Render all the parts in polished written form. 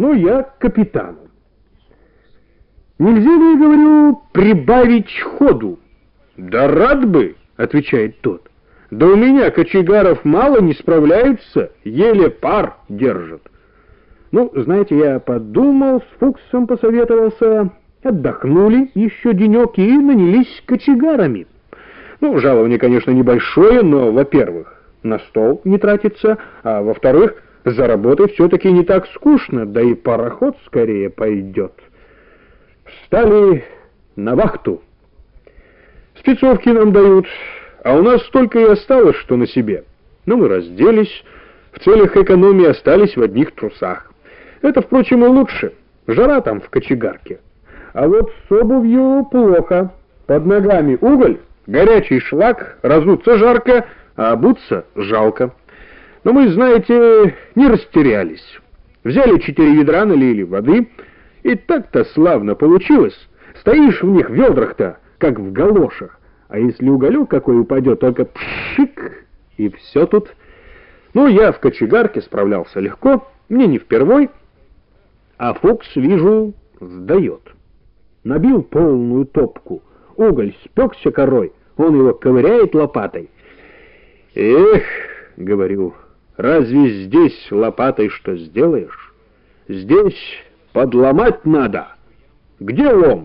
Ну, я к капитану. Нельзя ли, говорю, прибавить ходу? Да рад бы, отвечает тот. Да у меня кочегаров мало, не справляются, еле пар держат. Ну, знаете, я подумал, с Фуксом посоветовался, отдохнули еще денек и нанялись кочегарами. Ну, жалование, конечно, небольшое, но, во-первых, на стол не тратится, а во-вторых, за работой все-таки не так скучно, да и пароход скорее пойдет. Встали на вахту. Спецовки нам дают, а у нас столько и осталось, что на себе. Ну, мы разделись, в целях экономии остались в одних трусах. Это, впрочем, и лучше. Жара там в кочегарке. А вот с обувью плохо. Под ногами уголь, горячий шлак, разуться жарко, а обуться жалко. Но мы, знаете, не растерялись. Взяли 4 ведра, налили воды, и так-то славно получилось. Стоишь в них в ведрах-то, как в галошах. А если уголек какой упадет, только пшик, и все тут. Ну, я в кочегарке справлялся легко, мне не впервой, а Фукс, вижу, сдает. Набил полную топку, уголь спекся корой, он его ковыряет лопатой. Эх, говорю, разве здесь лопатой что сделаешь? Здесь подломать надо. Где лом?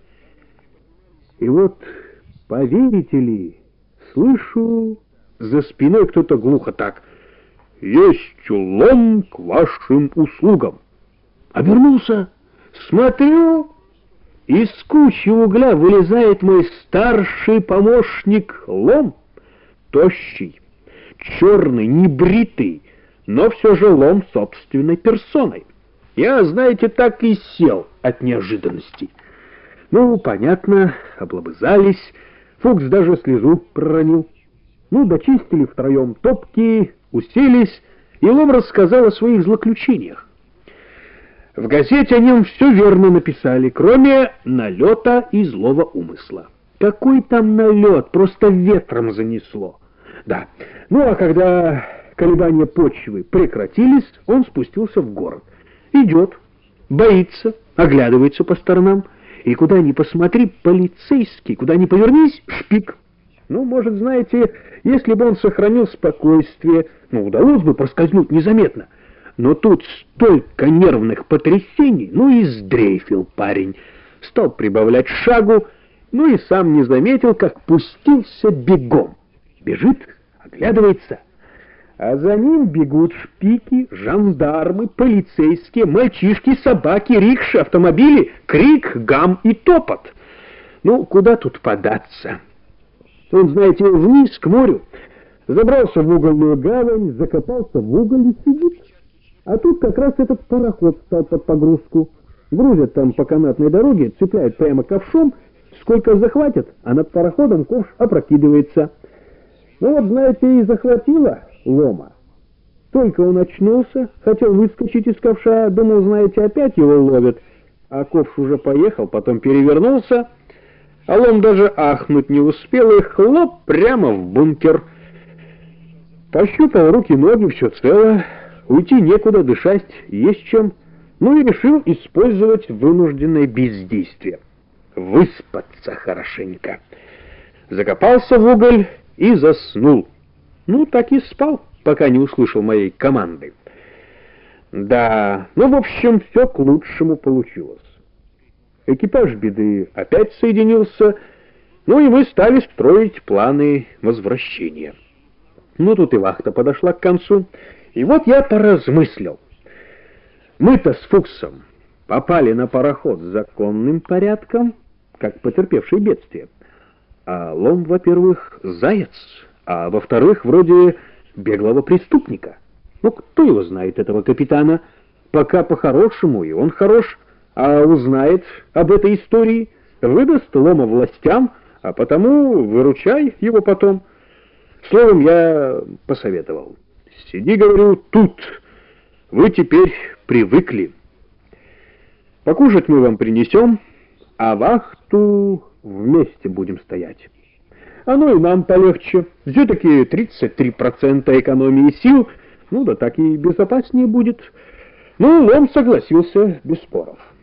И вот, поверите ли, слышу за спиной кто-то глухо так: «Есть лом к вашим услугам». Обернулся, смотрю, из кучи угля вылезает мой старший помощник Лом, тощий, черный, небритый, но все же Лом собственной персоной. Я, знаете, так и сел от неожиданности. Ну, понятно, облобызались, Фукс даже слезу проронил. Ну, дочистили втроем топки, уселись, и Лом рассказал о своих злоключениях. В газете о нем все верно написали, кроме налета и злого умысла. Какой там налет, просто ветром занесло. Да, ну а когда колебания почвы прекратились, он спустился в город. Идет, боится, оглядывается по сторонам, и куда ни посмотри, полицейский, куда ни повернись, шпик. Ну, может, знаете, если бы он сохранил спокойствие, ну, удалось бы проскользнуть незаметно. Но тут столько нервных потрясений, ну и сдрейфил парень. Стал прибавлять шагу, ну и сам не заметил, как пустился бегом. Бежит, оглядывается, а за ним бегут шпики, жандармы, полицейские, мальчишки, собаки, рикши, автомобили, крик, гам и топот. Ну, куда тут податься? Он, знаете, вниз к морю, забрался в угольную гавань, закопался в уголь и сидит. А тут как раз этот пароход стал под погрузку. Грузят там по канатной дороге, цепляют прямо ковшом, сколько захватят, а над пароходом ковш опрокидывается. Ну вот, знаете, и захватило Лома. Только он очнулся, хотел выскочить из ковша, думал, знаете, опять его ловят. А ковш уже поехал, потом перевернулся, а Лом даже ахнуть не успел, и хлоп прямо в бункер. Пощупал руки-ноги, все цело. Уйти некуда, дышать есть чем, ну и решил использовать вынужденное бездействие. Выспаться хорошенько. Закопался в уголь и заснул. Ну, так и спал, пока не услышал моей команды. Да, ну, в общем, все к лучшему получилось. Экипаж беды опять соединился, ну и мы стали строить планы возвращения. Ну, тут и вахта подошла к концу. И вот я поразмыслил. Мы-то с Фуксом попали на пароход законным порядком, как потерпевшие бедствие. А Лом, во-первых, заяц, а во-вторых, вроде беглого преступника. Ну, кто его знает, этого капитана? Пока по-хорошему, и он хорош, а узнает об этой истории, выдаст Лома властям, а потому выручай его потом. Словом, я посоветовал. Сиди, говорю, тут. Вы теперь привыкли. Покушать мы вам принесем, а вахту вместе будем стоять. Оно и нам полегче. Все-таки 33% экономии сил, ну да так и безопаснее будет. Ну, он согласился без споров.